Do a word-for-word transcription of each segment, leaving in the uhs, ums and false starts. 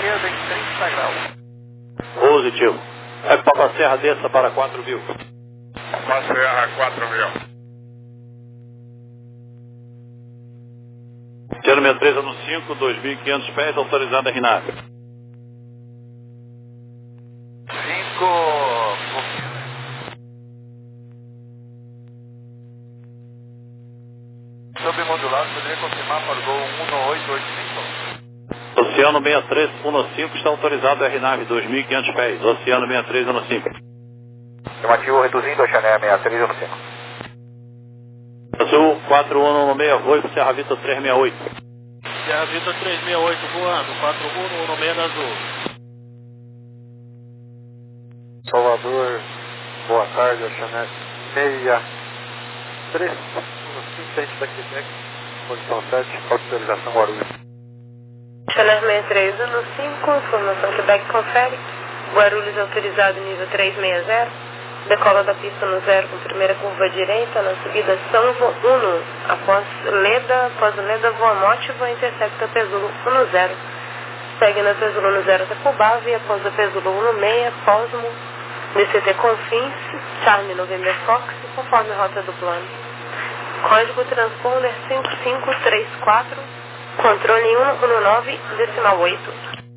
esquerda em trinta graus. Positivo. É Papa Serra, desça para quatro mil. Papa Serra, quatro mil. Oceano sessenta e três no cinco, dois mil e quinhentos pés, autorizado a R N A V. cinco. Submodulado, poderia confirmar para o gol um oito oito cinco. Oceano sessenta e três no cinco, está autorizado a R N A V, dois mil e quinhentos pés. Oceano sessenta e três no cinco. Afirmativo, reduzindo a Chanel sessenta e três no cinco. Azul quatro um no seis oito, Serra Vitor trezentos e sessenta e oito. Serra Vitor trezentos e sessenta e oito voando, quatro um no seis azul. Salvador, boa tarde, a Chanel sessenta e três no cinco, frente da Quebec, posição sete, autorização Guarulhos. Chanel sessenta e três no cinco, informação Quebec confere, Guarulhos autorizado nível trezentos e sessenta. Decola da pista no zero com primeira curva direita, na subida São um, após Leda, após Leda, voa Mótiva, intercepta Pesulo um no zero. Segue na Pesulo no zero até Cubava e após a Pesulo um no seis, Posmo, D C T Confins, Charlie November Fox, conforme a rota do plano. Código transponder cinco cinco três quatro, controle um um nove, decimal oito.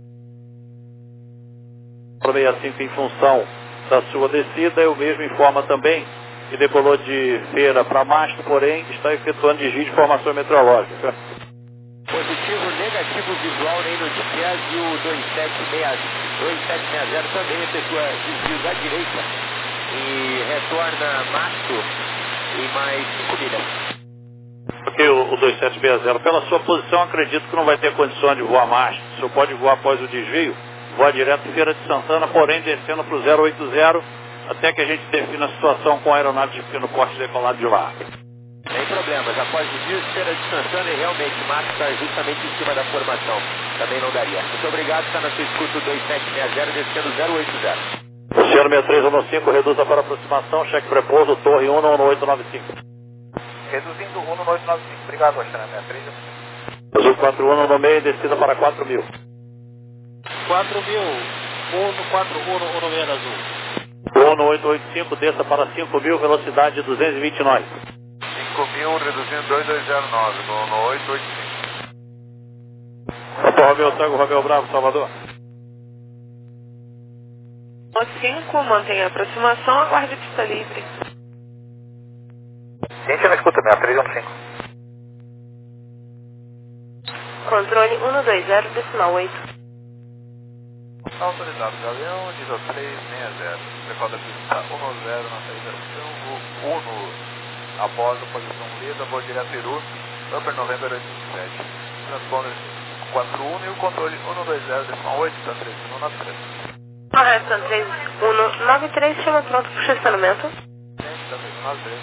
sessenta e cinco em função da sua descida, eu mesmo informa também que decolou de feira para mastro, porém está efetuando desvio de formação meteorológica. Positivo, negativo visual nem no G P S e o dois sete seis zero também efetua desvios à direita e retorna mastro em mais cinco milhas. Porque o, o dois sete seis zero, pela sua posição, acredito que não vai ter condições de voar mastro. O senhor pode voar após o desvio, voa direto em Feira de Santana, porém descendo para o zero oito zero, até que a gente defina a situação com a aeronave de fino corte decolado de lá. Sem problemas, após o desvio de Feira de Santana e realmente o mastro está justamente em cima da formação. Também não daria. Muito obrigado, está na sua escuta o dois sete seis zero, descendo zero oito zero. Oceano sessenta e três no cinco, reduza para aproximação, cheque prepouso, torre um no oito nove cinco. Reduzindo um no oito nove cinco. Obrigado, Chanel sessenta e três. Azul quatro um no meio, descida para quatro mil. quatro mil, um no quatro um no seis azul. um no oito oito cinco, desça para cinco mil, velocidade duzentos e vinte nós. cinco mil, reduzindo dois dois zero nove, no, no oito oito cinco. Papa Romeu, Tango, Romeu Bravo, Salvador. cinco, mantenha a aproximação, aguarde pista livre. Gente, na escuta, sessenta e três no cinco. Controle um no dois zero, decimal oito. Autorizado, Galeão, nível três sessenta. Decola da pista um no zero na saída do Uno, após a posição Leda, voo direto Iru, Upper November oito sete. Transponder quatro um e o controle um no dois zero, decimal oito, está três um nove três. Correto, três um nove três, chama pronto para o estacionamento. Gente, está três um nove três.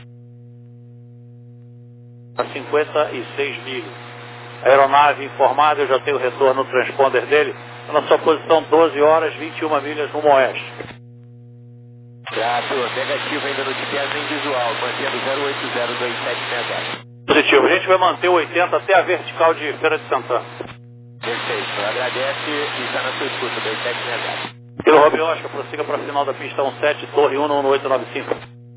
A cinquenta e seis milhas. Aeronave informada, eu já tenho o retorno no transponder dele. Na sua posição doze horas, vinte e uma milhas rumo oeste. Grato, negativo ainda no G P S nem visual, mantendo zero oito zero dois sete seis zero. Positivo, a gente vai manter o oitenta até a vertical de Feira de Santana. Perfeito, agradece e está na sua escuta, dois sete seis zero. Pelo Robin Oscar, prossiga para a final da pista um sete, torre um no oito nove cinco.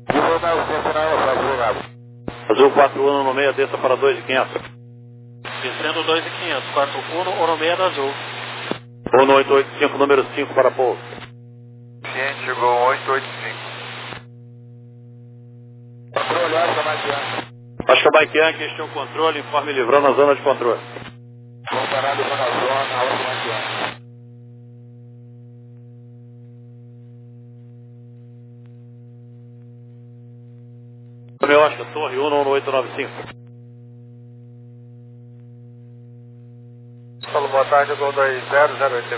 Azul quatro um no meio, desça para dois mil e quinhentos. Descendo dois mil e quinhentos, quatro um no seis azul. um no oito oito cinco, número cinco para pouso. Gente, chegou oito oito cinco. Controle, Oscar Maikian. Acho que a Baikian que este é o controle, informe livrando a zona de controle. Comparado com a zona, Oscar Maikian. Meu Oscar, torre um no oito nove cinco. Falou, boa tarde, gol dois zero zero oito.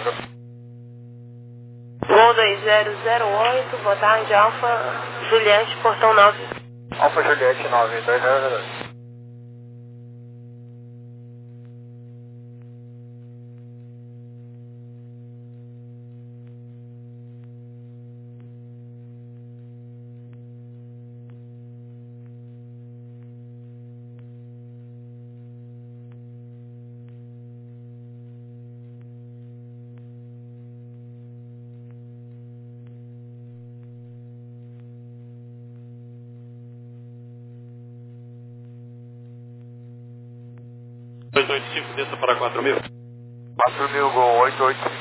Gol dois zero zero oito, boa tarde, Alfa Juliette, portão nove. Alfa Juliette nove dois zero zero oito. oito oito cinco, desça para quatro mil. quatro mil, Gol oito oito cinco.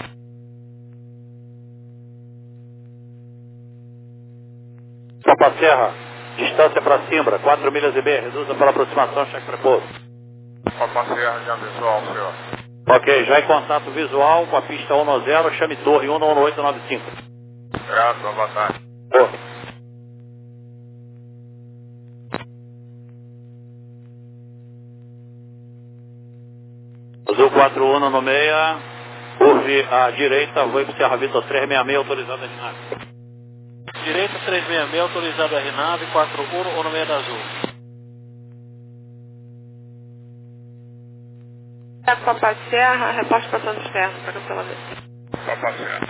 Papa Serra, distância para Simbra, quatro milhas e meia, reduza pela aproximação, cheque prepouso. Papa Serra, já visual, senhor. Ok, já em contato visual com a pista um zero, chame torre um um oito nove cinco. Graças, boa tarde. Boa. Azul quatro um no meia, curve à direita, voo para Serra Vitor trezentos e sessenta e seis, autorizado a RNAV. Direita trezentos e sessenta e seis, autorizado a RNAV, quatro um ou no meio da azul. Papai Serra, reposte para Santos Terra, para cancelamento. Papa Serra.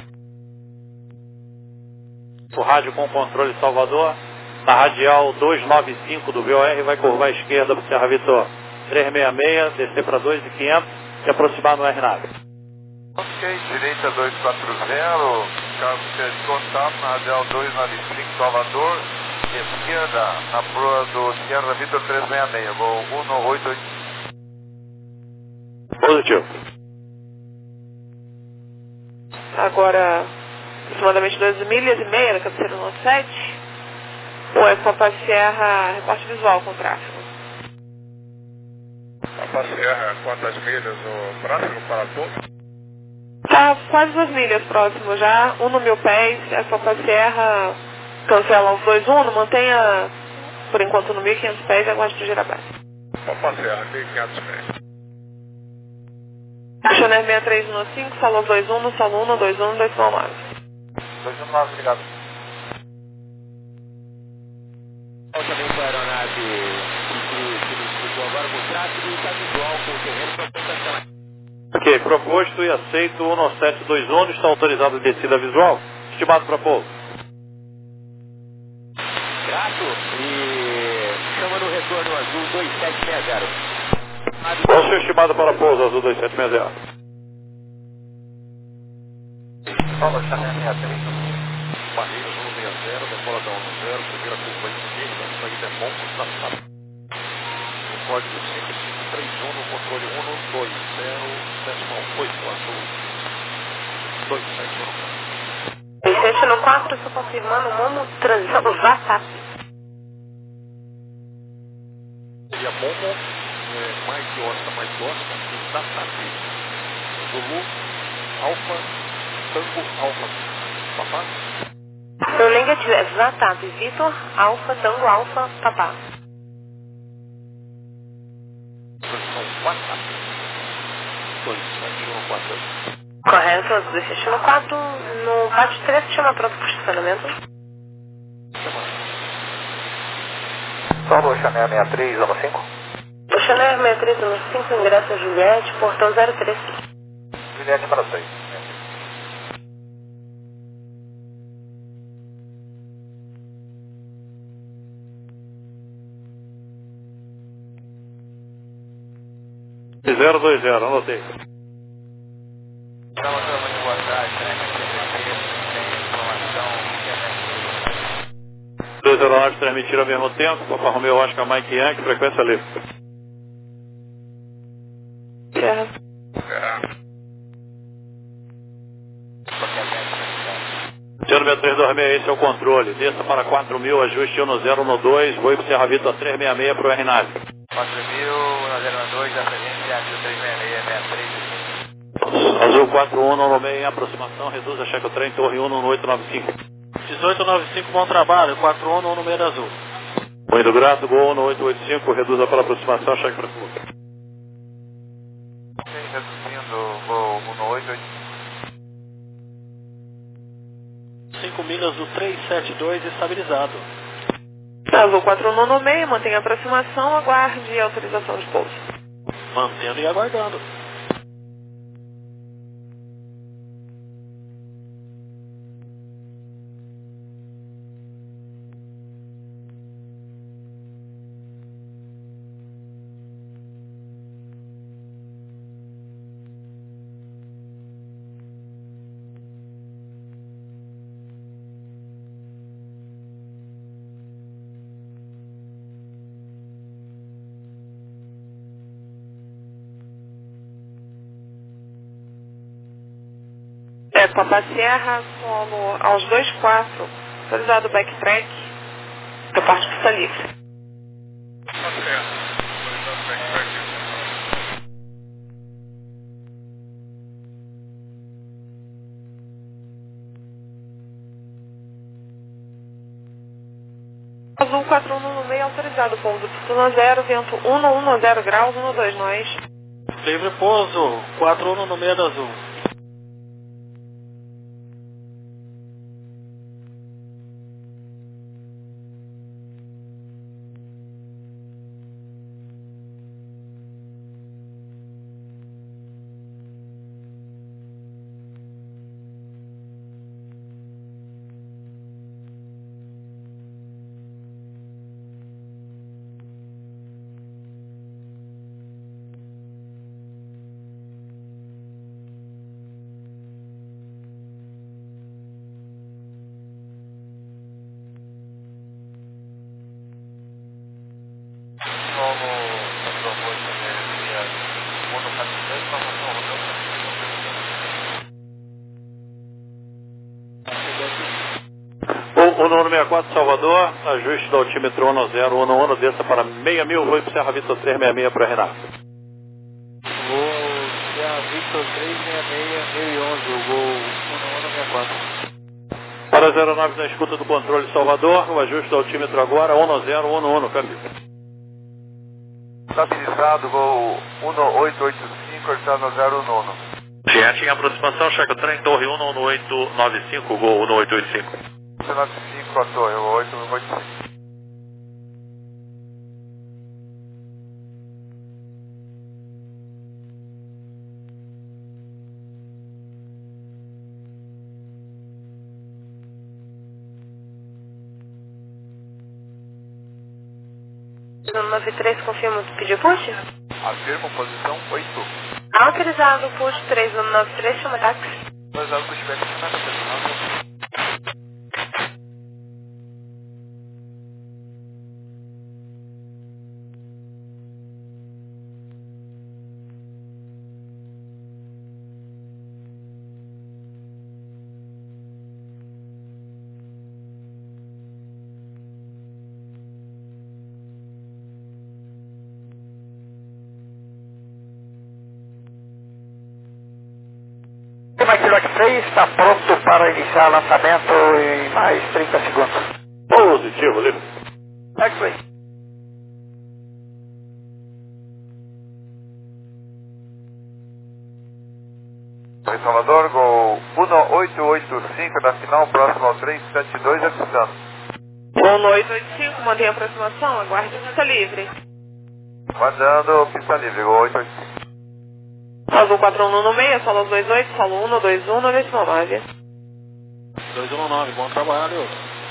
O rádio com controle Salvador, na radial duzentos e noventa e cinco do V O R, vai curvar à esquerda para Serra Vitor trezentos e sessenta e seis, descer para dois mil e quinhentos e aproximar no RNAV. Ok, direita dois quatro zero, carro de contato na radial duzentos e noventa e cinco Salvador, esquerda na proa do Sierra Vitor trezentos e sessenta e seis, voo um oito oito. Positivo. Agora, aproximadamente doze milhas e meia, na cabeceira do sete. Ou é Papai Serra, reporte visual com tráfego. Papa Serra, quantas milhas o próximo para todos? Tá quase duas milhas próximo já, um no mil pés, é Papai Serra, cancela os dois um, mantenha por enquanto no mil e quinhentos pés e aguarde para girar baixo. Papa Serra, mil e quinhentos pés. Chanel seis três um cinco, solo dois um, no solo um, dois um, dois nove. dois um nove, obrigado. Também com a aeronave que nos cruzou agora com o tráfego e está visual com o terreno para cancelar. Ok, proposto e aceito um sete dois um, está autorizado a descida visual. Estimado para pouso. Grato e chama no retorno azul dois sete seis zero. Qual o seu estimado para pouso, azul dois sete seis zero? Fala, Chanel sessenta e três. Barreira um seis zero, decola da um zero, primeira curva esquerda, saída é bom, está sábado. O código cinco cinco três um no controle um dois zero, decimal oito azul, dois sete um. dois sete no quatro, estou confirmando o Momo transitando o WhatsApp. Seria Momo, é, mais que Oscar, mais que Oscar, exatamente. Zulu, Alfa, Tango, Alfa, Papá. Seu negativo é WhatsApp, Vitor, Alfa, Tango, Alfa, Papá. Posição WhatsApp, dois sete um quatro. Correto, dois sete no quatro, no pátio três, chama pronto para o estacionamento. Solo Chanel sessenta e três, zero cinco. O Chanel seis três um cinco, ingresso a Juliette, portão zero três. Juliette para seis. zero dois zero, anotei. Então, muito boa tarde, né? Tem informação. dois zero nove transmitir ao mesmo tempo, Papa Romeo Oscar Mike Yankee, frequência livre. Certo. Senhor meia três dois seis, esse é o controle. Desça para quatro mil, ajuste um zero no dois, voo para Serra Vitor trezentos e sessenta e seis para o RNAV. quatro mil, zero dois, já trezentos e sessenta e seis, sessenta e três. Azul quatro um no meio em aproximação, reduz a cheque o trem, torre um no oito nove cinco. dezoito noventa e cinco, bom trabalho, quatro um no meio da azul. Muito grato, gol no oito oito cinco, reduza para aproximação, cheque para fuga. Reduzindo, vou no oito oito. cinco milhas do trezentos e setenta e dois estabilizado. Azul quatro um no meio, mantenha a aproximação, aguarde a autorização de pouso. Mantendo e aguardando. Quebec Papa Sierra, solo aos dois quatro, autorizado o backtrack, da parte pista livre. Ok, autorizado o backtrack. Azul quatro um no meio, autorizado, pouso pista zero, vento um um zero graus, um dois nós. Livre pouso, quatro um no meio da azul. O número sessenta e quatro, Salvador, ajuste do altímetro um zero um um, desça para seis mil, vou para Serra Vitor três seis seis para Renato. Vou Serra Vitor três seis seis, mil e onze, o gol um um sessenta e quatro. Para zero nove na escuta do controle Salvador, o ajuste do altímetro agora um zero um um, câmbio. Estabilizado, gol um oito oito cinco, estado zero um um. Jet em aproximação, checa o trem, torre um um oito nove cinco, gol um oito oito cinco. um nove cinco, a torre, oito oito cinco. nove três, confirma o pedido push? Afirmo, posição oito. Autorizado, push três um nove três, chama táxi. Autorizado, pushback, chama táxi. Maquiloc três está pronto para iniciar lançamento em mais trinta segundos. Positivo, livre. X-Ray. Oi, Salvador, gol um oito oito cinco da final, próximo ao três sete dois, avisando. um oito oito cinco, mantém a aproximação, aguarde pista livre. Mandando pista livre, gol oito oito cinco. Azul quatro um no meio, solo dois oito, solo um dois um, nove nove. dois um nove, bom trabalho.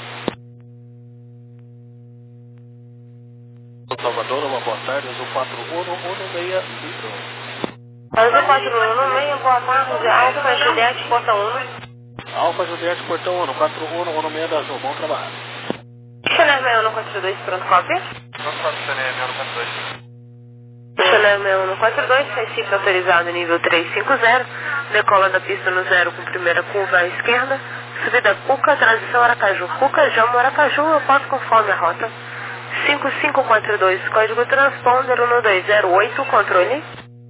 Salvador, uma boa tarde, Azul quatro um no meio, livre. Azul quatro um no meio, boa tarde, Alfa Juliette, porta um. Alfa Juliette, portão um, quatro um no meio da azul, bom trabalho. Chanel meio no quatro dois, pronto, cópia? Pronto, Chanel meio no quatro dois. Chanel meio no quatro dois, Recife autorizado nível três cinco zero, decola da pista no zero com primeira curva à esquerda, subida Cuca, transição Aracaju, Cuca, Jamo, Aracaju, eu posso conforme a rota. cinco cinco quatro dois, código transponder um dois zero oito, controle.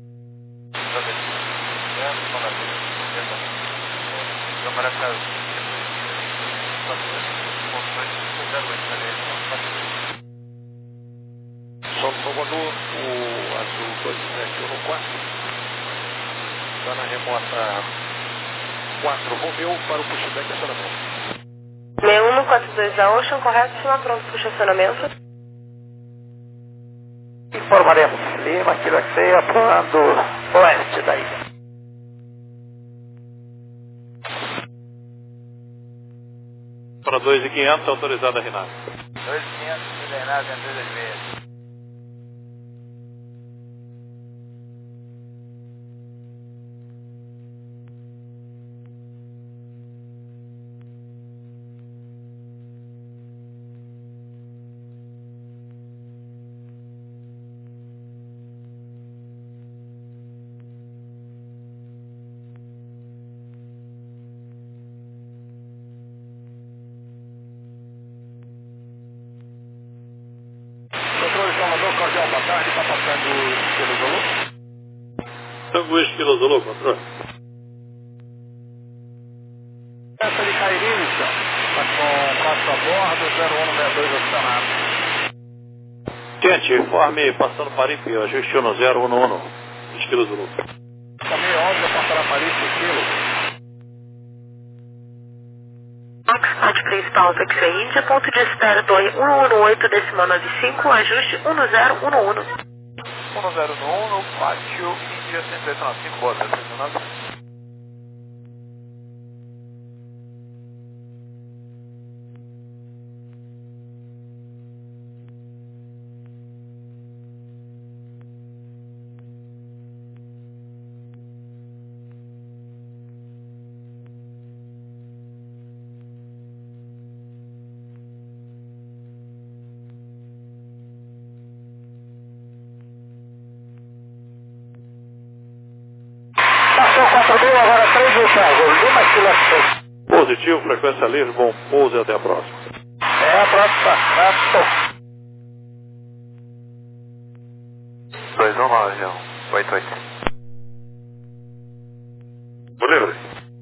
São Salvador, o azul dois sete um quatro, está na remota quatro Romeu para o pushback acionamento. seis um quatro dois da Ocean, correto, sinal pronto para o estacionamento. Informaremos. Lima, Kilo X-Ray, apoiando oeste da ilha. Para dois mil e quinhentos, autorizada a Renato. dois mil e quinhentos, Renato, André das Meias. Whisky Zulu, controle. Essa de Cairis, está com quatro a bordo, zero um sessenta e dois acionado. Gente, informe passando para Ipi, ajuste um zero um um, Whisky Zulu. Caminho onze, passará para Ipi, quilo. Oxford principal Taxi Índia, ponto de espera Torre um um oito, decimal nove cinco, ajuste um zero um um. um zero um um, no pátio Índia cento e oito nove cinco, boa, cento e oito nove cinco. Agora três Gustavo, Lima Quilômetro. Positivo, frequência livre, bom pouso e até a próxima. É a próxima, certo. dois um nove oito oito. Livre.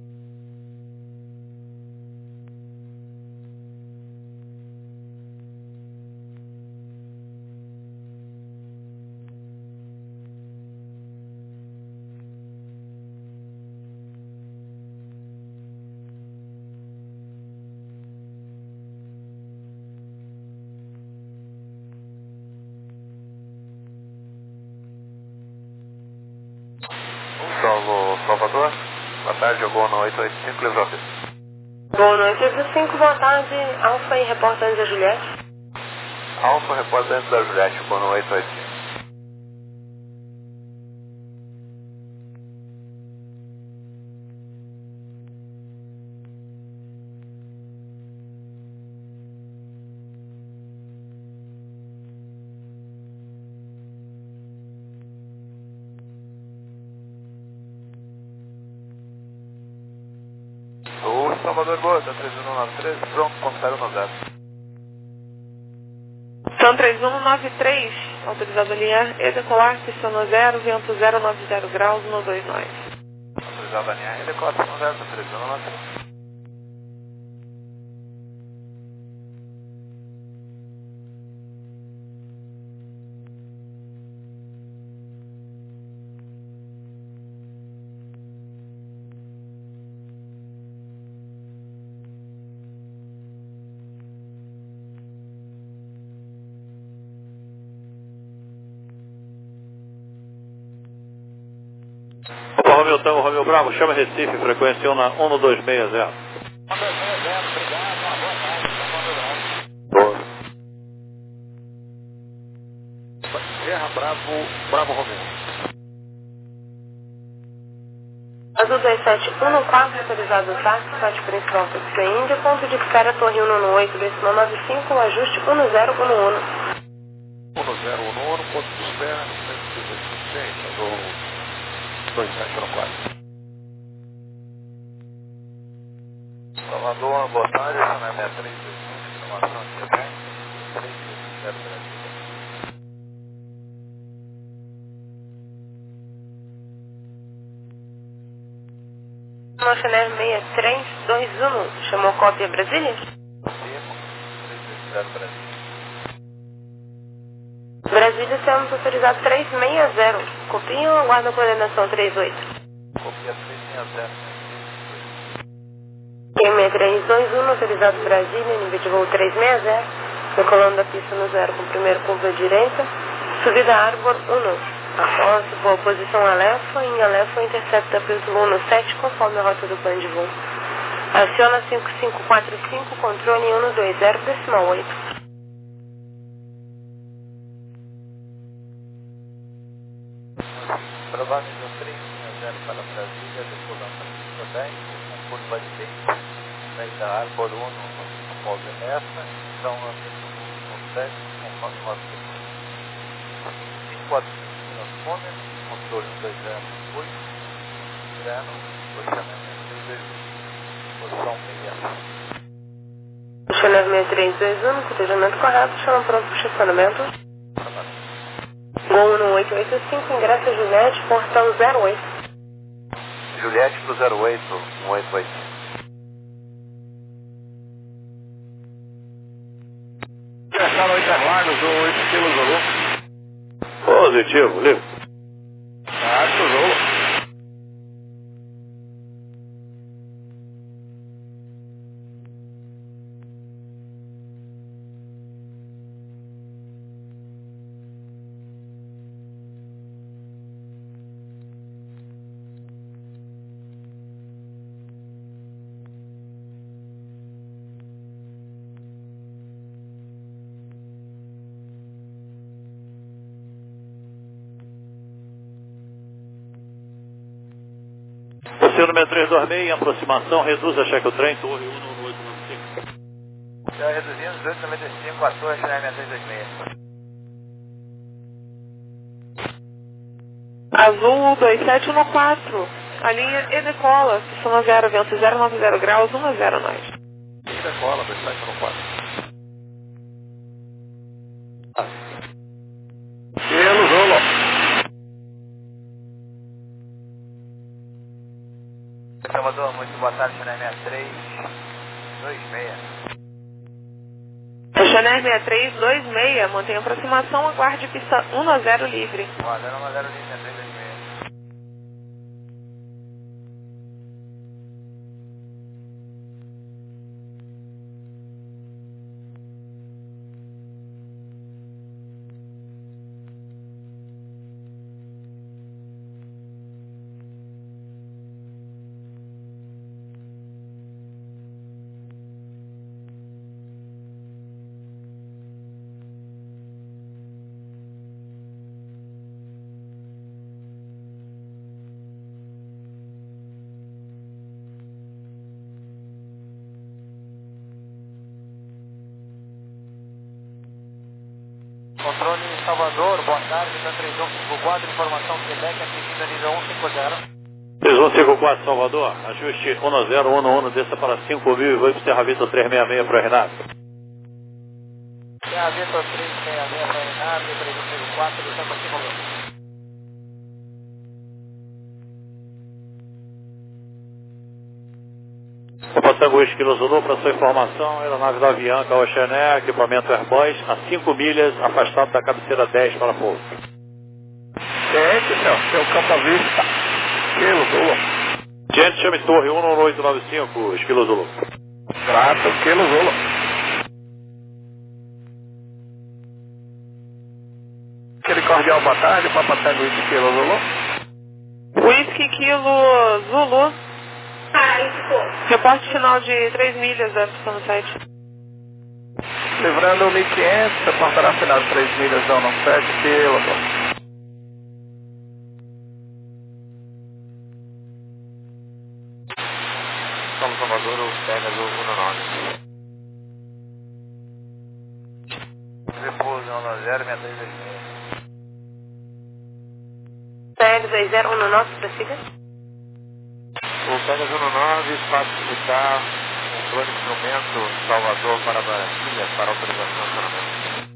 Salvo Salvador, boa tarde, Gol no oito oito cinco, Lisópolis. Gol no oito oito cinco, boa tarde, Alfa e repórter Anza Juliette. Alfa, repórter antes da Juliette, Gol no oito oito cinco. O Salvador Boa, da três um nove três, pronto, confere no zero. São três um nove três, autorizado a linhar e decolar, pista no zero, vento zero nove zero graus no dois nove. Autorizado a linhar e decolar no zero, da três um nove três. Opa, Romeu Tango, Romeu Bravo, chama Recife, frequência um dois seis zero. um dois seis zero, obrigado, uma boa tarde, Comando Boa. Bravo. Serra Bravo, Bravo Romeu. Azul dois sete um quatro, autorizado o táxi, site principal Taxi Índia, ponto de espera Torre um um oito, decimal nove cinco, ajuste um zero um um. um zero um um, ponto de espera, cento e dezoito, gente, do dois sete um quatro. Salvador, boa tarde, essa é a minha três dois cinco, informação aqui até três dois zero Brasília. Chanel seis três dois um, chamou cópia Brasília? Confirmo, três dois zero Brasília. Brasília, temos autorizado três seis zero, copia ou aguarda a coordenação três oito? Copia três seis zero. seis três dois um, autorizado Brasília, nível de voo três seis zero, decolando da pista no zero com primeira curva direita, subida Arbor um. Após boa posição Alefa, em Alefa intercepta pelo voo no sete, conforme a rota do plano de voo. Aciona cinco cinco quatro cinco, controle um dois zero, decimal oito. Provável três seis zero para Brasília, decolando da pista dez, com curva direita, saída Arbor um, após essa, então nós temos no sete, conforme a rota do plano. cinco quatro cinco. Fome, controle um dois zero oito, grano, posicionamento posição seis. Chanel seis três dois um, cotejamento correto, chama pronto para o estacionamento. Gol no oito oito cinco, ingresso Juliette, portão zero oito. Juliette pro zero oito, um oito oito. Fecharam Interlagos, o oito quilos Zulu. Positivo, livre. Certo, Zulu. Você número trezentos e vinte e seis, em aproximação, reduza, cheque o trem, torre um nove oito nove cinco. Já reduzindo dezoito noventa e cinco a torre Chanel seis dois seis. Azul dois sete um quatro, a linha e decola, pista zero, vento zero nove zero graus, um a zero nós. E decola, dois sete um quatro. Kilo Zulu. Salvador, muito boa tarde, Chanel sessenta e três dois seis. Chanel sessenta e três dois seis, mantenha aproximação, aguarde pista um a zero livre. Ó, zero um zero livre, três dois seis. Controle Salvador, boa tarde, da três um cinco quatro, informação Quebec, atingindo a nível um cinco zero. três um cinco quatro, Salvador, ajuste um zero um um, desça para cinco mil e vai para o Serra Vitor trezentos e sessenta e seis para o Renato. Serra Vitor trezentos e sessenta e seis para o Renato, três um cinco quatro, desça para cinco mil. Opa Tango Esquilo Zulu, para sua informação, aeronave da Avianca, Oceané, equipamento Airbus, a cinco milhas, afastado da cabeceira dez para pouso. Gente, senhor, seu campo à vista. Kilo Zulu. Gente, chame torre um nove oito nove cinco, Esquilo Zulu. Grato, Kilo Zulu. Aquele cordial boa tarde, Papa Tango Whisky Kilo Zulu. Whisky Kilo Zulu. Reporte final de três milhas da pista no site. Livrando mil e quinhentos, reportará final de três milhas da um sete, Kilo Zulu. São Salvador, o Pegas o um nove. Repouso um zero, sessenta e três dois seis. P L dois zero um nove, prossiga. O Pegas um nove, espaço militar, controle de instrumento, Salvador para Brasília, para autorização de acionamento.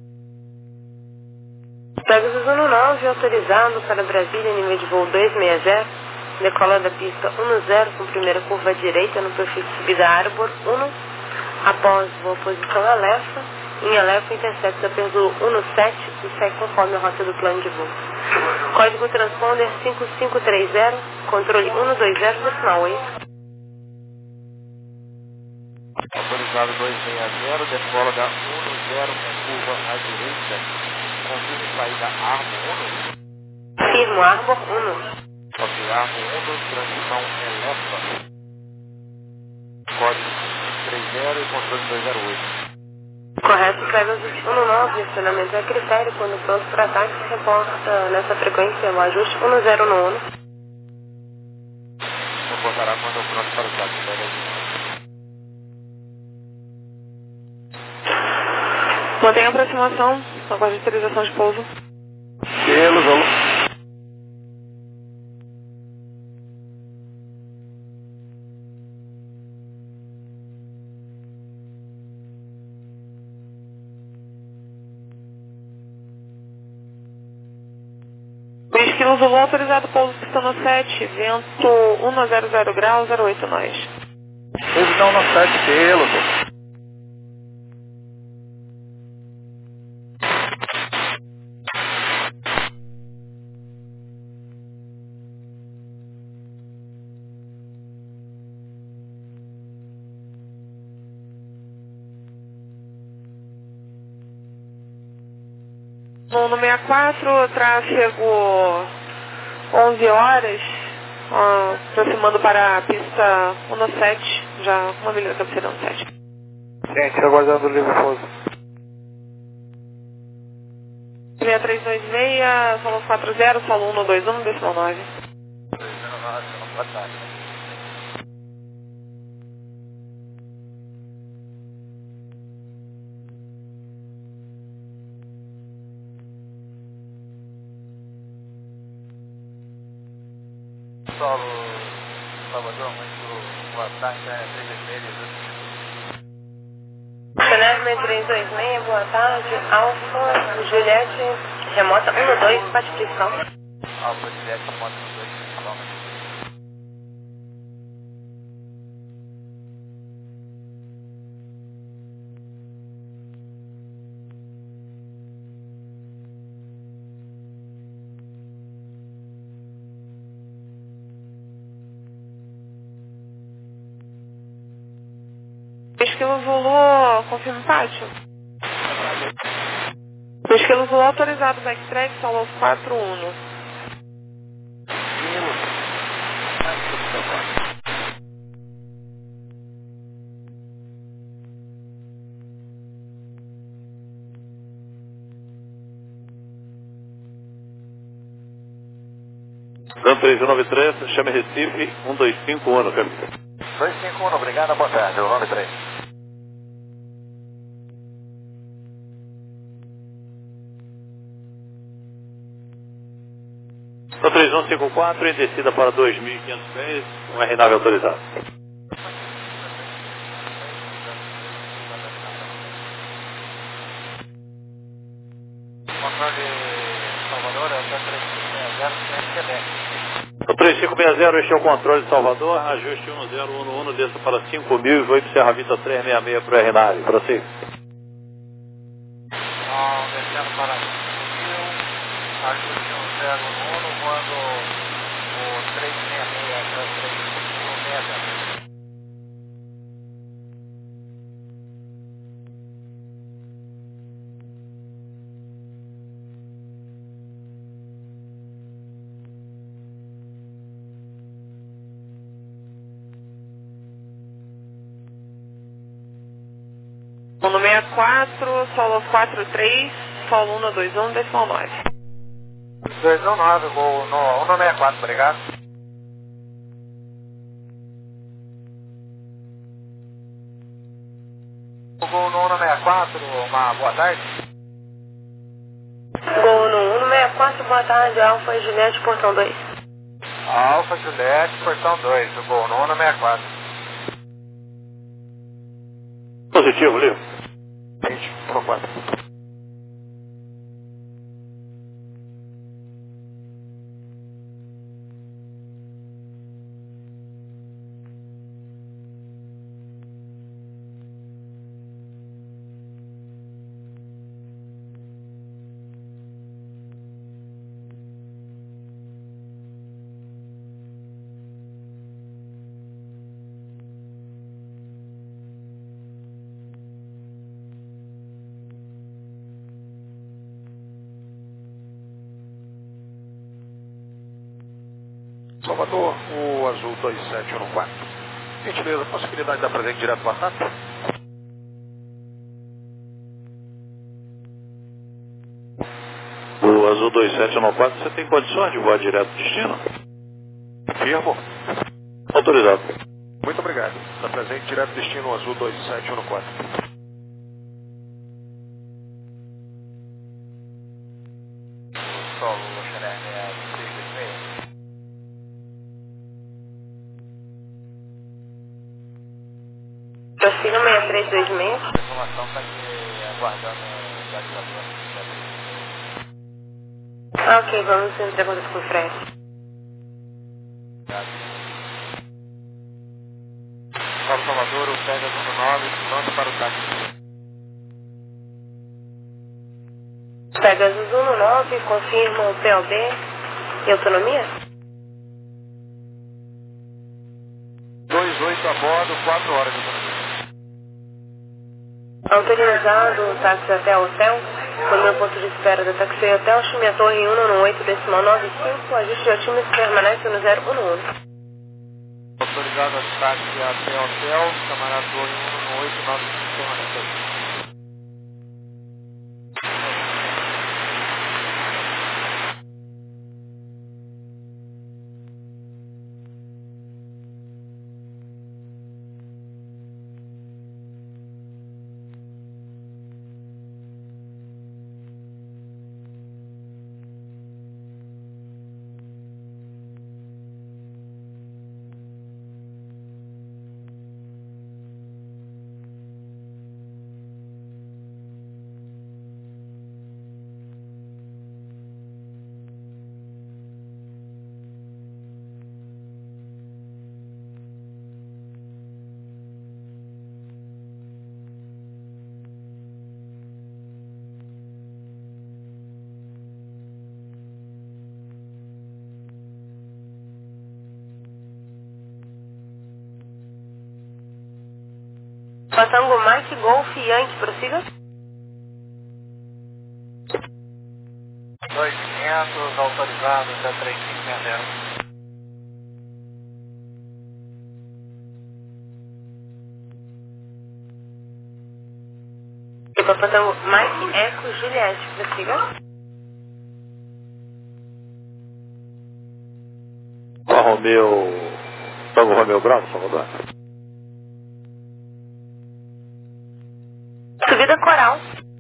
Pegasus um nove, autorizado para Brasília, nível de voo dois seis zero, decola da pista um zero com primeira curva à direita no perfil de subida Arbor um, após voo posição Alefa, em Alefa intercepta pelo um sete e segue conforme a rota do plano de voo. Código transponder cinco cinco três zero, controle um dois zero, decimal oito. Autorizado dois seis zero, decola da um zero com curva à direita, confirme saída Arbor um. Firmo Arbor um. Ok, Arbor um, transição Elefa. Código cinco três zero e controle dois zero oito. Correto, Pegasus um nove, acionamento é critério, quando pronto para ataque, reporta nessa frequência o ajuste um zero um um. Reportará quando pronto para o ataque, Pegasus. Mantenha a aproximação, aguarde autorização de pouso. Kilo Zulu. Whisky Esquilo Zulu autorizado pouso pista no sete, vento um zero zero graus, zero oito nós. Previsão no sete, Esquilo. No sessenta e quatro, tráfego onze horas, ó, aproximando para a pista um sete, já uma milha da cabeceira um sete. Gente, aguardando o livre pouso. seis três dois seis, solo quatro zero, solo um dois um, decimal nove. Boa tarde. Solo Salvador, muito boa tarde, é três dois seis. Chanel três dois seis, boa tarde, Alfa, Juliette, remota um dois, bate principal. Alfa, Juliette, remota um dois, principalmente. Esquilo Zulu, confirma o pátio. Esquilo Zulu autorizado, backtrack, solo quatro um. Dan três um nove três, chame Recife, um dois cinco um, dois cinco um, obrigado, boa tarde, o nove três. Dan três um cinco quatro, em descida para dois mil e quinhentos pés, um R nove autorizado. Controle Salvador, é o três cinco seis zero, Quebec. O três cinco seis zero, este é o controle de Salvador, ajuste um zero um um, desça para cinco mil e vou para Serra Vista trezentos e sessenta e seis para o R nove, prossiga. Ah, descendo para cinco mil, ajuste um zero um, voando o três seis seis para três cinco seis zero. No sessenta e quatro, solo quatro três, solo um dois um, decimal nove. dois um nove, gol no um sessenta e quatro, obrigado. Gol no um sessenta e quatro, uma boa tarde. Gol no um sessenta e quatro, boa tarde, Alfa Juliette, portão dois. Alfa Juliette, portão dois, o gol no um sessenta e quatro. Positivo, livre. Gente, por quatro. Salvador, o azul dois sete um quatro. Gentileza, possibilidade da presente direto para WhatsApp? O azul dois sete um quatro, você tem condições de voar direto do destino? Firmo. Autorizado. Muito obrigado. Da presente direto destino azul dois sete um quatro. Solo Xeré, três dois seis. Prossiga seis três dois seis. A informação está aqui aguardando o realizador. Ah, ok, vamos entrar contato com o frete. Paulo Salvador, o Pegasus um nove, pronto para o táxi. Pegasus um nove, confirma o P O B e autonomia? dois oito a bordo, quatro horas de autonomia. Autorizado o táxi até o hotel, no meu ponto de espera da Taxi Hotel, chame a torre um um oito decimal nove cinco, ajuste de altímetro permanece no zero um um. Autorizado a táxi até o hotel, camarada torre um um oito nove cinco permanece aí. Patango Mike Golf Yankee, prossiga. dois quinhentos, autorizado até três cinco seis zero. Para Patango Mike Eco Juliette, prossiga. Ó, Romeu, Tango Romeu Bravo, Salvador. Subida Coral.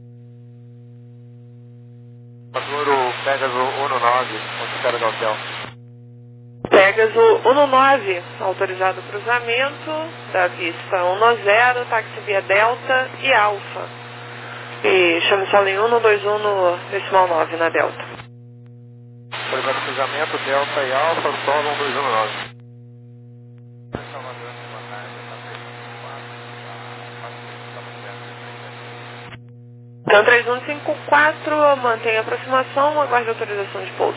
Maduro, Pegasus um nove, onde espera do hotel. Pegasus um nove, autorizado cruzamento da pista um zero, táxi via Delta e Alfa. E chame só em um dois um no decimal nove na Delta. Autorizado cruzamento, Delta e Alfa, solo um dois um nove. Então três um cinco quatro, mantém a aproximação, aguarde autorização de pouso.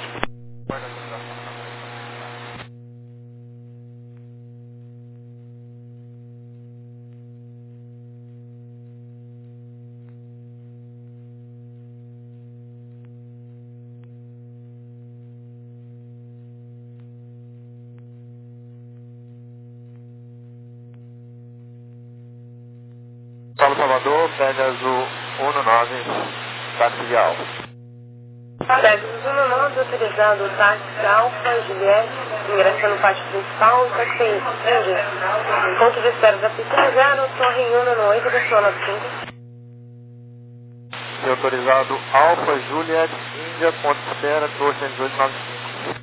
Paulo Salvador, Pegasus um nove, táxi de Alfa. Pegasus um nove, autorizado o táxi Alfa Juliette, ingressando no pátio principal, táxi Índia. Ponto de espera da pista zero, torre um um oito decimal nove cinco. E autorizado Alfa Juliet, Índia, ponto de espera, torre cento e oito nove cinco.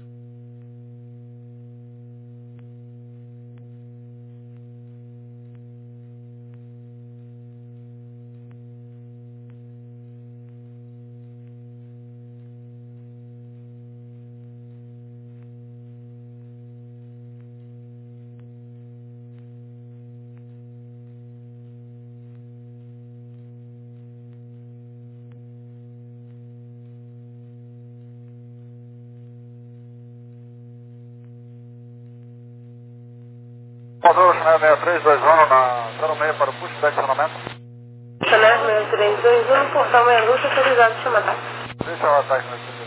Maduro, Chanel seis três dois um na zero seis para o push de acionamento. Chanel seis três dois um, portão meia luz, autorizado chama táxi. Deixa o ataque nesse vídeo.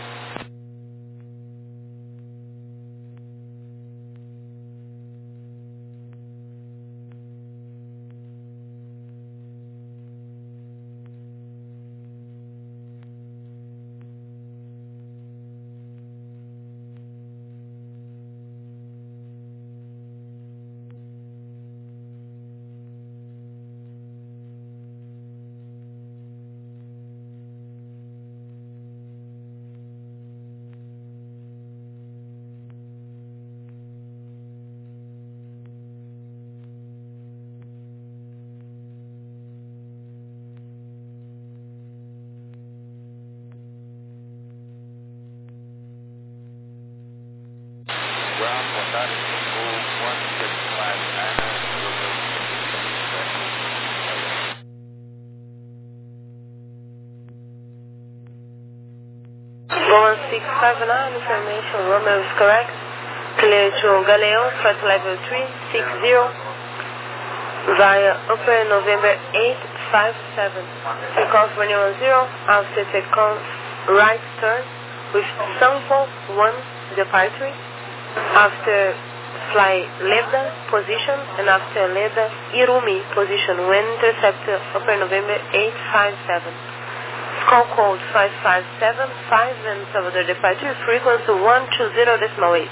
six five nine, information Romeo is correct. Clear to Galeão, flight level three six zero via upper November eight five seven. Takeoff running one zero, after takeoff right turn with Sanvo one departure. After fly Leda position and after Leda Irumi position when intercept upper November eight five seven. Call code five five seven five and Salvador departure frequency one two zero decimal eight.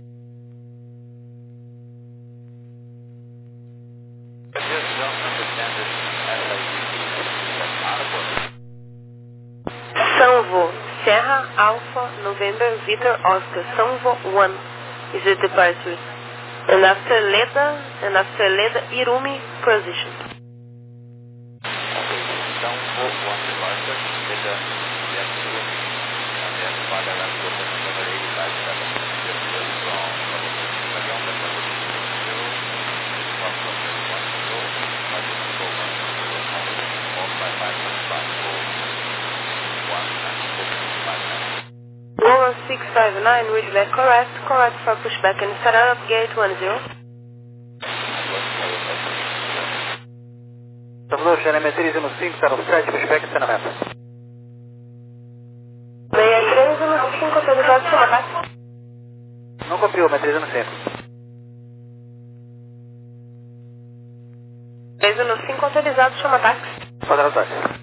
Sanvo Serra Alpha November Victor Oscar Sanvo one is the departure. And after Leda and after Leda Irumi position. Sanvo one departure, Leda Irumi, and then further left to November eight five seven. This was from Galeão, that was zero, one from one zero, one zero, one zero, all five five five one nine six five nine. Rover six five nine, read back correct, correct for pushback and startup gate one zero. Salvador, telemetria no cinco zero sete, pushback e ensinamento. seis três no cinco, autorizado, chama táxi. Não copiou, matriz no cinco. seis no cinco, autorizado, chama táxi. Quadrado táxi.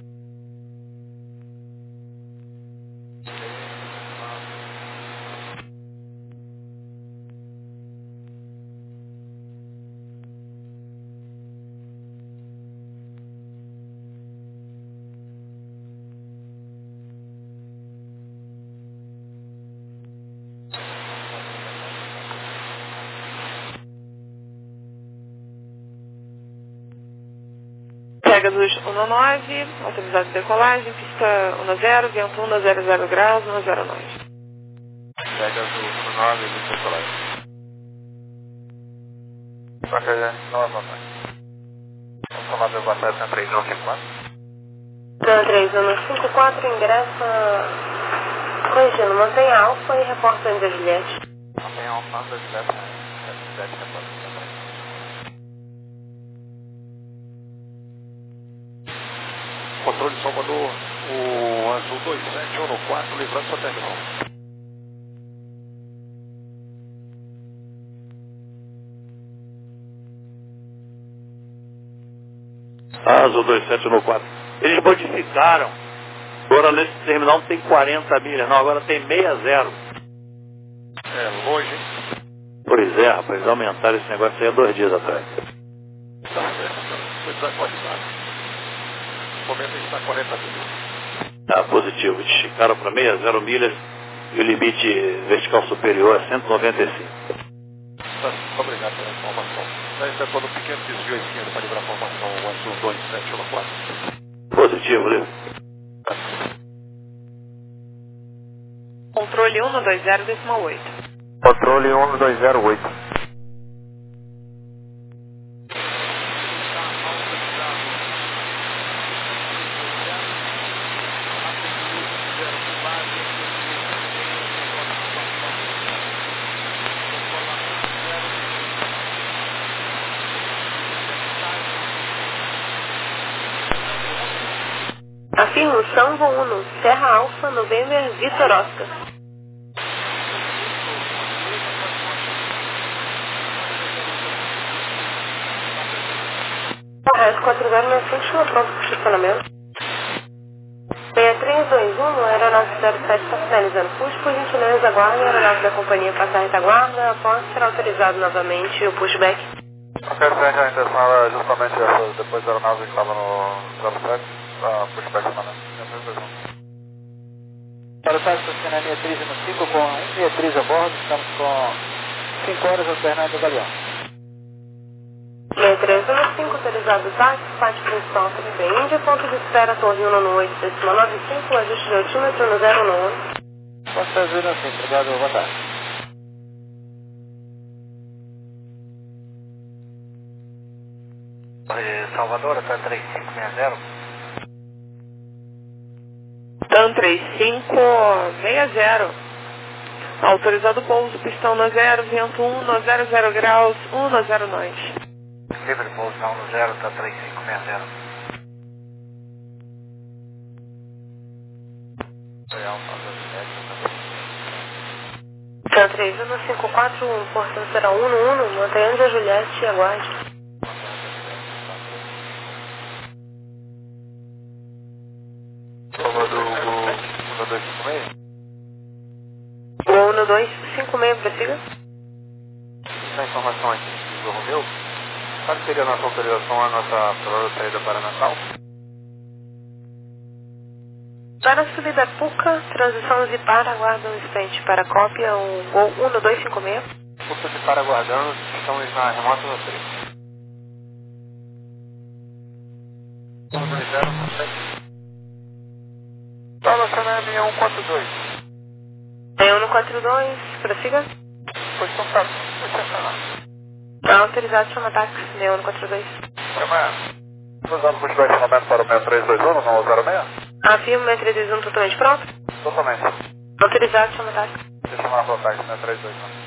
Pegasus um nove, autorizado de decolagem, pista um zero, vento um zero zero graus, um zero nove. Pegasus um nove, de decolagem. Placa nova, vamos tomar meu passagem na três um cinco quatro. Na três um cinco quatro, ingressa, corrigindo, mantenha alfa e reporta ainda Juliette. Mantenha alfa, anda Juliette, Juliette, reporta. Controle Salvador, o Azul dois sete um quatro, livrando para terminal. Azul dois sete um quatro. Eles modificaram. Agora nesse terminal não tem quarenta milhas, não, agora tem sessenta. É longe, hein? Pois é, rapaz, aumentaram esse negócio aí há dois dias atrás. Tá, é, foi desatualizado. No momento está quarenta milhas. Tá, positivo. Esticaram para sessenta milhas e o limite vertical superior é cento e noventa e cinco. Tá, obrigado pela informação. Está todo um pequeno desvio à esquerda para livrar a formação o Azul dois sete um quatro. Positivo, Leo. Controle um dois zero decimal oito. Controle um dois zero oito. Afirmo, Sanvo um, Serra Alfa, November, Victor Oscar. S quatro zero nove cinco, chama pronto para o estacionamento. seis três dois um, aeronave zero sete está finalizando push, por gentileza aguarde a aeronave da companhia passar a retaguarda após ser autorizado novamente o pushback. Ok, frente, a intenção era justamente essa, depois da aeronave que estava no zero sete, a pushback semana. Para o táxi, estacionar a meia três no cinco com um meia três a bordo, estamos com cinco horas alternando o Galeão. seis três um cinco, autorizado o táxi, parte principal Felipe Índia, ponto de espera Torre um no oito, decimal nove cinco, ajuste de altímetro no zero um. Posso fazer assim, obrigado, boa tarde. Salvador, até três cinco seis zero. TAM três cinco seis zero. Autorizado pouso, pistão no zero, vento um no zero zero graus, um no zero nós. Livre pouso no zero, tá três cinco seis zero. TAM três um cinco quatro um, portanto será um no um, mantenha a Juliette e aguarde. Toma do um dois cinco seis? um no dois cinco seis, prossiga. Essa informação aqui do Romeu, sabe que seria a nossa autorização, a nossa provável saída para Natal? Para a subida Puca, transição Zipar, aguarda um instante para a cópia, o Gol um no dois cinco seis. Puca Zipar aguardando, estamos na remota no três. um dois zero sete. Fala, Sana M um quatro dois. É um no quatro dois, prossiga. Pois então, tá, pode acionar. Autorizado, chama táxi, Neon no quatro dois. Chama. Usando o pushback de momento para o seis três dois um, não zero seis? Afirma, seis três dois um totalmente pronto? Totalmente. Autorizado, chama táxi. Deixa eu chamar para o táxi, seis três dois um.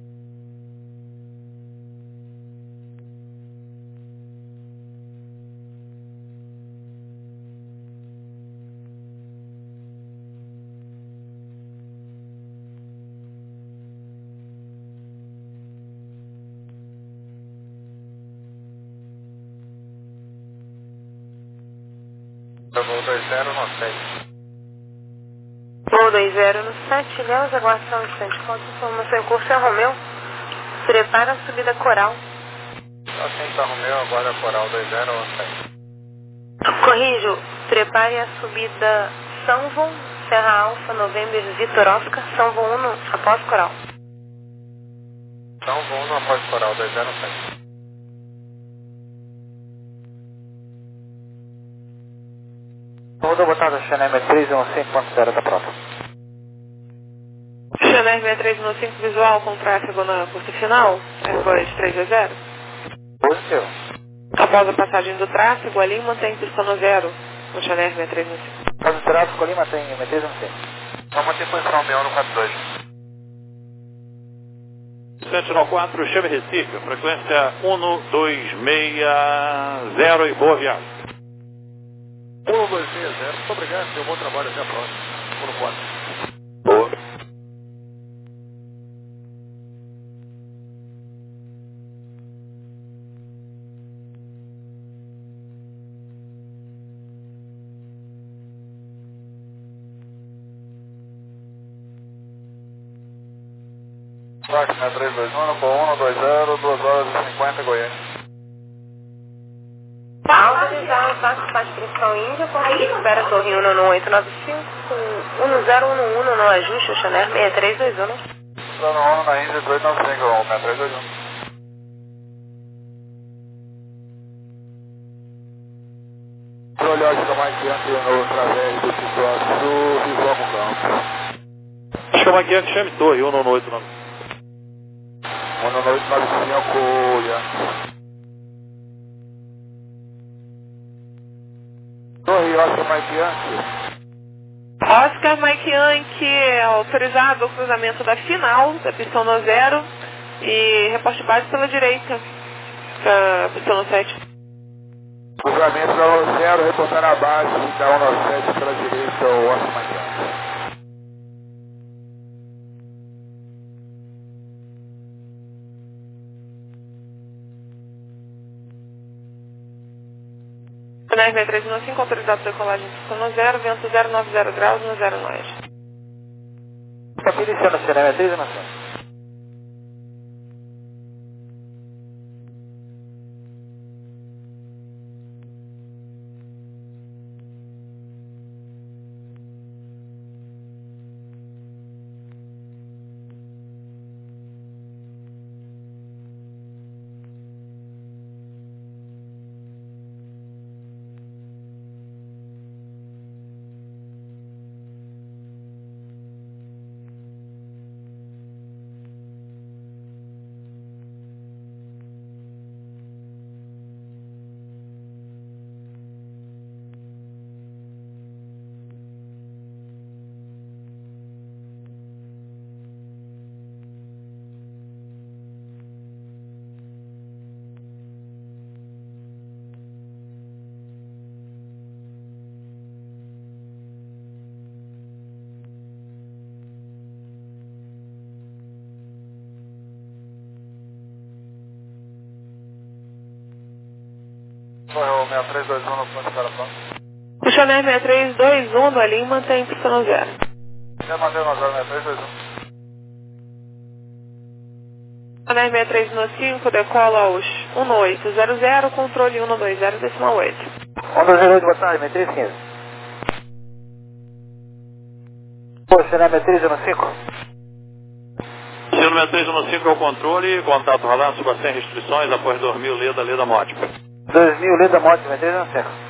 um dois zero no sete. um dois zero no sete, Léo, aguarda só um instante. Qual a informação em curso é Romeu? Prepara a subida Coral. Assim está Romeu, agora Coral dois zero no sete. Corrijo, prepare a subida São Von, Serra Alfa, November, Vitor Oscar, São Von um no, após Coral. São Von um após Coral dois zero no sete. Toda botada Chanel M três um cinco ponto zero, tá pronto. Chanel seis três um cinco visual com tráfego na curta final, R dois três dois zero. Positivo. Após a passagem do tráfego, ali mantém pistão no zero, no Chanel seis três um cinco. Após o tráfego ali mantém M três um cinco. Vamos manter posição M um no quatro dois. sete nove quatro, chame Recife, frequência um dois seis zero e boa viagem. um dois seis zero, muito obrigado, seu bom trabalho, até a próxima. um quatro. Boa. Táxi seis três dois um, com um dois zero, duas horas e cinquenta, Goiânia. Autorizar o táxi para direção Índia, porque espera a torre um no oito nove cinco, um zero um um no ajuste, o Chanel seis três dois um. Dando um na Índia oito nove cinco, seis três dois um. Prológica mais diante no através do Tituaçu, Visual Campo. Chama aqui, chame torre, um no oito nove. um no oito nove cinco, Yankee. Torre Oscar Mike Yankee. Oscar Mike Yankee, autorizado o cruzamento da final, da pistão no zero, e reposte base pela direita, da pistão no sete. Cruzamento da zero, reportar a base da um nove sete pela direita, o Oscar Mike Yankee. Chanel seis três um cinco, autorizado decolagem pistão no zero, vento zero nove zero graus no zero nós. Está iniciando a Chanel três ou não sei? Correu seis três dois um no ponto de Carapão. Puxoner seis três dois um no Alim, mantém pista zero. Já mandei uma zero seis três dois um. Puxoner seis três um cinco, decola aos um oito zero zero, controle um dois zero decimal oito. um dois zero oito, boa tarde, seis três quinze. Puxoner seis três um cinco. Sino seis três um cinco é o controle, contato radar, suba sem restrições, após dois mil, Leda, Leda Mótica. dois mil, Leda Mótica, seis três um cinco.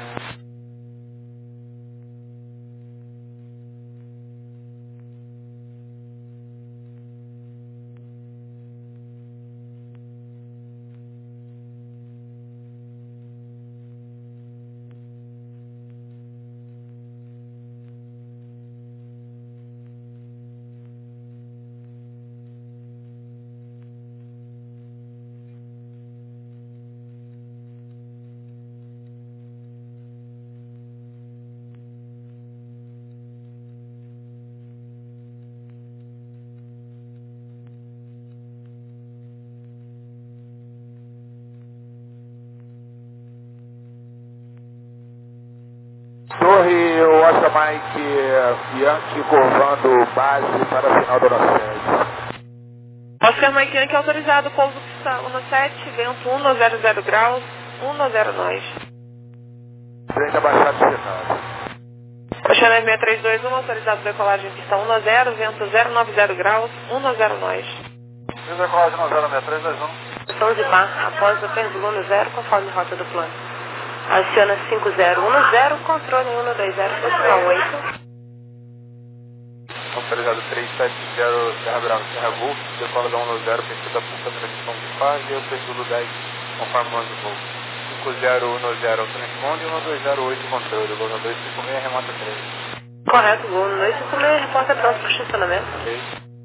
Torre, Oscar Mike Yankee curvando base para a final da hora sete. Oscar Mike Yankee autorizado, pouso pista um sete, vento um zero zero graus, um zero nós. Frente abaixado de final. Puxoner seis três dois um, autorizado decolagem pista um zero, vento zero nove zero graus, um zero nós. Decolagem no zero seis três dois um. onze bar, após o pendulum zero, conforme rota do plano. Aciona cinco zero um zero, controle um dois zero decimal oito. Autorizado três sete zero, Serra Brava, Serra Golf, decola da um zero, pista da pista tradição de fase, e o pendulum dez, conforme o voo. cinco zero um zero, transponde, um dois zero oito, controle, gol no dois cinco seis, remota três. Correto, gol no dois cinco seis, reporta pronto para o estacionamento. Ok.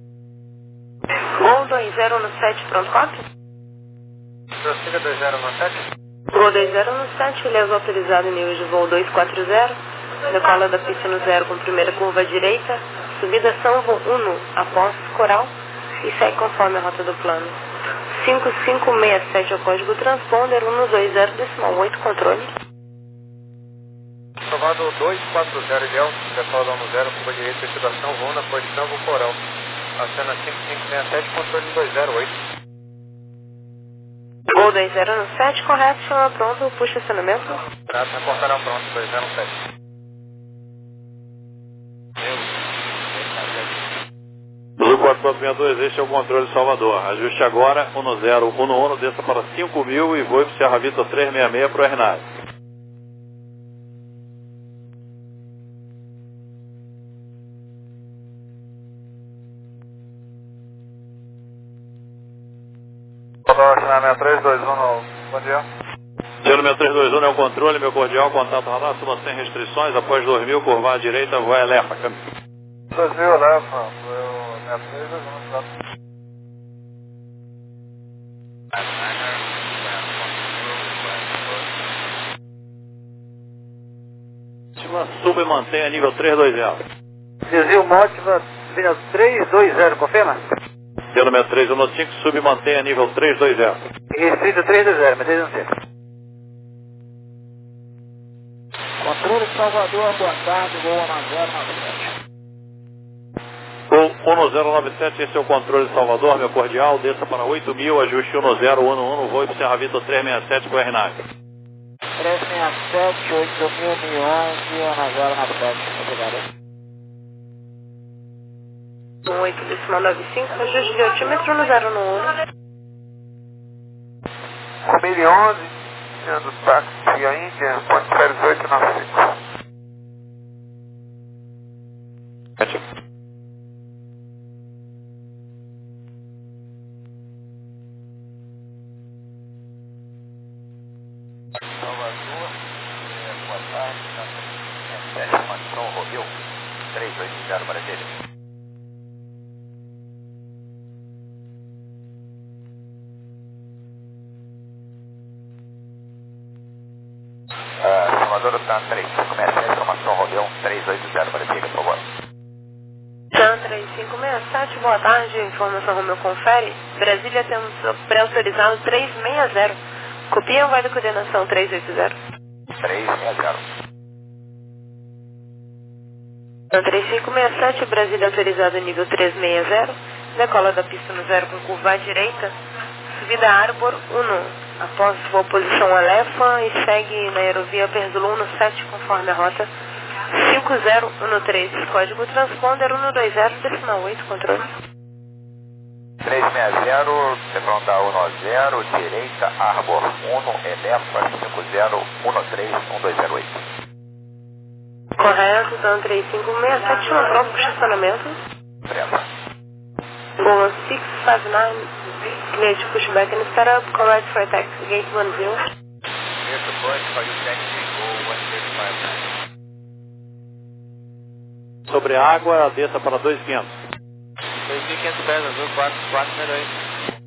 Gol dois zero um sete, pronto quatro. Prossiga dois zero um sete. Gol dois zero um sete, leva autorizado em nível de voo dois quatro zero, decola da pista no zero com primeira curva à direita, subida São um após Coral e segue conforme a rota do plano. cinco cinco seis sete é o código transponder, um dois zero decimal oito, controle. Aprovado dois quatro zero, ideal, decola da um zero, curva direita, estudação, voo na posição, voo Coral. Acena cinco cinco seis sete, controle dois zero oito. Gol dois zero um sete, correto, chama pronto, puxa estacionamento. Trato, reportarão pronto, dois zero um sete. Blue quatro quatro seis dois, este é o controle de Salvador. Ajuste agora, um zero um um, desça para cinco mil e voe para o Serra Vitor trezentos e sessenta e seis para o R N A V. seis três dois um, bom dia. Sino seis três dois um é o controle, meu cordial, contato radar, suba sem restrições, após dois mil, curvar à direita, voa Elefa, caminho. dois mil, Elefa, foi o seis três dois um, tá? Ativa, suba e mantenha nível três dois zero. Desvio Mótica, três dois zero, confirma? Sino seis três um cinco, sub e mantenha nível três dois zero. Restrito três dois zero, seis três um cinco. Controle de Salvador, boa tarde, voo um zero nove sete. Gol um zero nove sete, esse é o controle de Salvador, meu cordial, desça para oito mil, ajuste um zero um um, voe para o Serra Vitor trezentos e sessenta e sete para o R N A V. trezentos e sessenta e sete, oito mil e onze, um zero nove sete, obrigado. um oito decimal nove cinco, ajuste de altímetro no zero um um. Com mil e onze, sendo táxi a Índia, ponto zero oito nove cinco. Salvador, boa tarde, sete Mansão Romeu, três oito zero Brasília. Salvador está três cinco seis sete, informação Romeu, três oito zero Brasília, por favor. TAM três cinco seis sete, boa tarde, informação Romeu confere. Brasília temos pré-autorizado três seis zero, Copia, vai da coordenação três oito zero. três seis zero. três cinco seis sete, Brasília autorizado nível três seis zero. Decola da pista no zero com curva à direita. Subida Arbor um. Após sua posição Alefa e segue na aerovia Perzulo um sete conforme a rota cinco zero um três. Código transponder um dois zero, decimal oito, controle. três seis zero, segunda um zero, direita Arbor um, Elefa cinco zero um três um dois zero oito. Correto, então três cinco seis sete, uma prova para estacionamento. Prenda. Gol seis cinco nove. Clear to pushback and start up, correct for taxi, gate one zero. Clear to push for you taxi, go one six five nine. Sobre a água, desça para dois mil e quinhentos. dois mil e quinhentos pés, azul quatro quatro zero oito.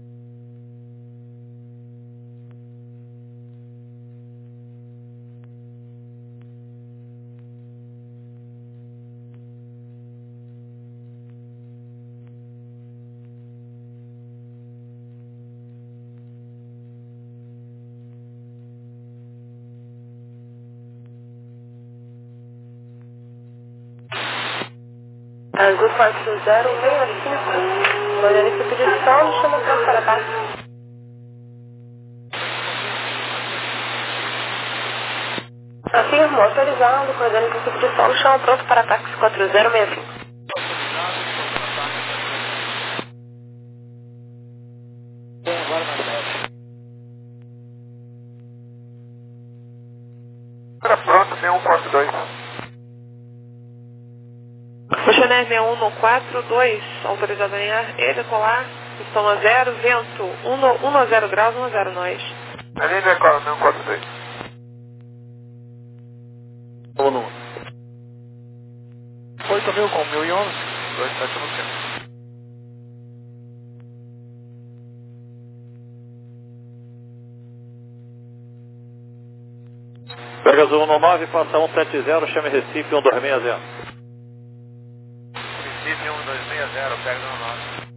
Azul quatro zero seis cinco, olhando em subdireção, chama para para baixo. Afirmo, autorizado, coordenando em subdireção, chama pronto para táxi quatro zero seis cinco. Era pronto, tem um quatro dois. Oceaner seis um quatro dois, autorizado a alinhar e decolar, pistão a zero, vento um a zero graus, um a zero nós. Ali decola, tem um quatro dois. Ou não? oito mil com mil e onze. dois sete um cinco. Pegasus um nove, passa um sete zero, chame Recife um dois seis zero. Recife um dois seis zero, pega no nove.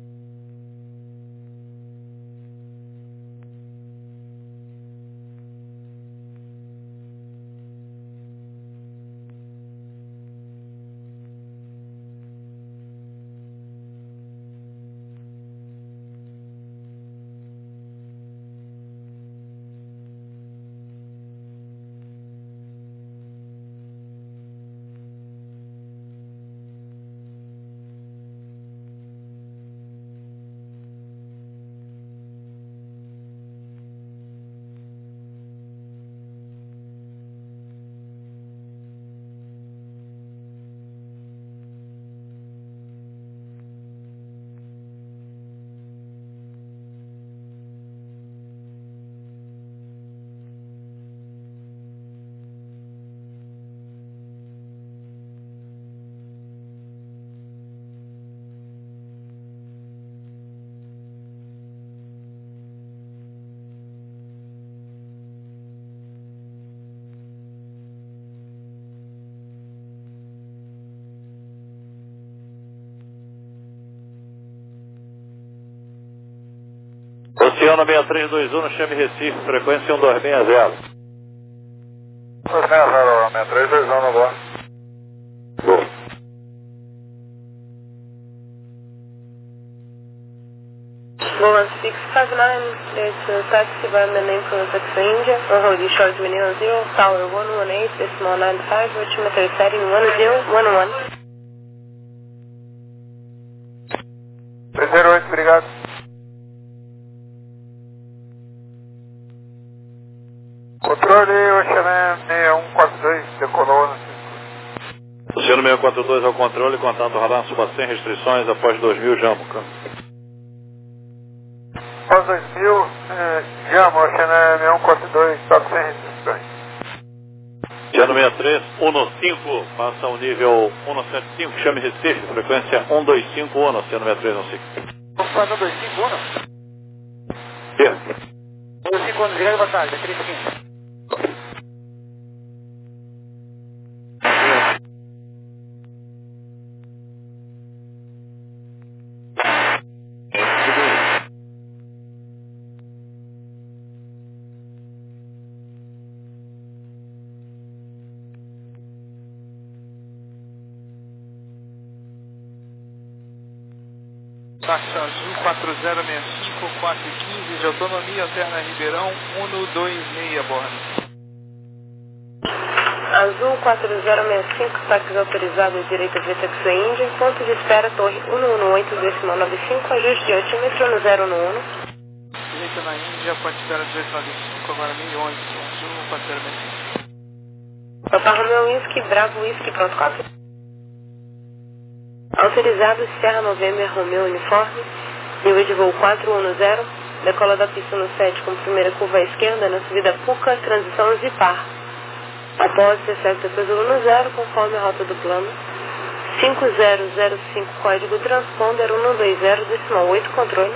Oceano seis três dois um, chame Recife, frequência um dois seis zero. dois seis zero, seis três dois um no boa. Boa seis cinco nove, it's a taxi by the name from Taxi India, on hold you short zero zero, tower one one eight, decimal nine five, altimeter setting one zero one one. três zero oito, obrigado. Controle, Oceaner seis um quatro dois, decolou no cinco. Oceano seis quatro dois ao controle, contato radar suba sem restrições após dois mil, Jamuca. Após dois mil, eh, Jamo, Oceaner seis um quatro dois, stop sem restrições. Oceano seis três um cinco, passa ao nível cento e setenta e cinco, chame Recife, frequência um dois cinco um, Oceano seis três um cinco. Vamos fazer um dois cinco um, não? Que? dois cinco um, obrigado, boa tarde, é três quinze. Táxi azul quatro zero seis cinco, quatro e quinze de autonomia, alterna Ribeirão, um dois seis a bordo. Azul quatro zero seis cinco, táxi autorizado direita via Taxi Índia, ponto de espera torre um um oito, decimal nove cinco, ajuste de altímetro no zero um um. Direita na Índia, ponto de espera dezoito nove cinco, agora mil e onze, azul quatro zero seis cinco. Papa Romeo Whisky, Bravo Whisky, pronto, cópia. Autorizado Serra November Romeo Uniforme, nível de voo quatro um zero, decola da pista no sete com primeira curva à esquerda, na subida Puca, transição Zipar. Após recebe depois do um zero, conforme a rota do plano. cinco zero zero cinco, código transponder um dois zero, decimal oito, controle.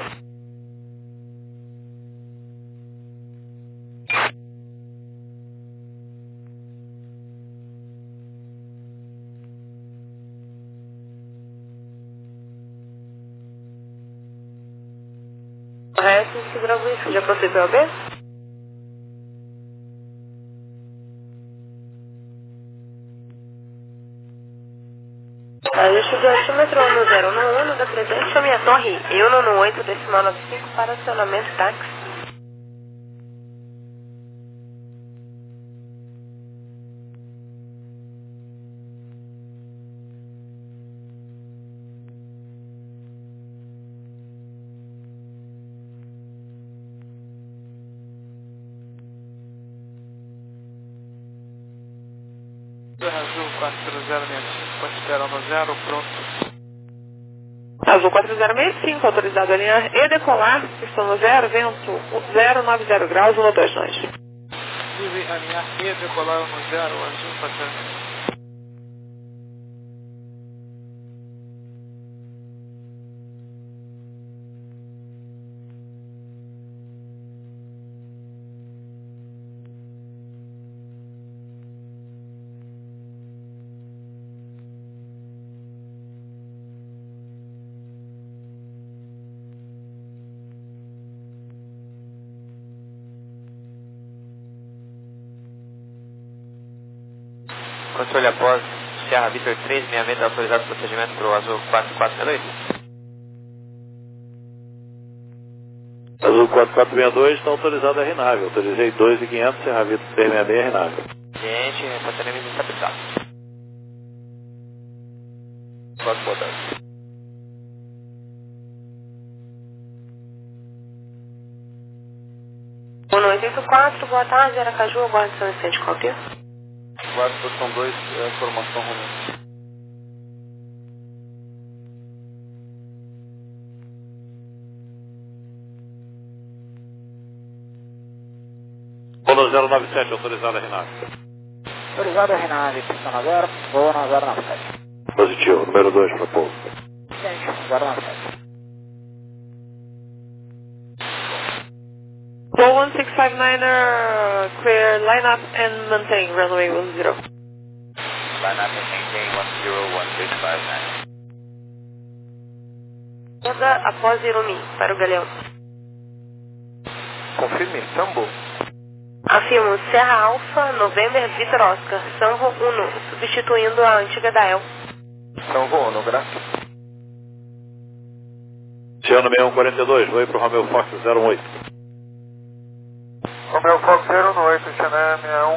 Correto, que Bravo isso, já possui P O B? Ajuste de altímetro um zero um um, da presente a minha torre e um um oito, decimal nove cinco para acionamento táxi. Azul quatro zero seis cinco, ponto de espera no zero, pronto. Azul quatro zero seis cinco, autorizado a linha E decolar, pistão no zero, vento zero nove zero graus, um dois dois. Livre alinhar E, decolar no zero, azul quatro zero seis cinco. Controle após Serra Vitor três seis seis, autorizado procedimento para o Azul quatro quatro seis dois. Azul quatro quatro seis dois está autorizado a RNAV. Autorizei dois mil e quinhentos, Serra Vitor três seis seis, RNAV. Gente, reportaremos estabilizado. Quatro boa tarde. um oito quatro, boa tarde, Aracaju, aguarde seu instante, cópia. quatro, posição dois, é, formação Romeo. Polo zero nove sete, autorizado a RNAV. Autorizado a RNAV, pista na zero, voo na zero nove sete. Positivo, número dois para pouso. Gente, zero nove sete. Go one six five niner, clear line up and maintain runway one zero. Line up and maintain one zero one six five nine. Esquerda após Irumi, para o Galeão. Confirme, Sambo. Afirmo Serra Alfa, November, Vitor Oscar, Sambo um, substituindo a antiga Dael. Sambo Uno, graças. Ciano seis um quatro dois, vou ir para o Romeo Fox zero um oito. Romeo Fox zero um oito, Ciano seis um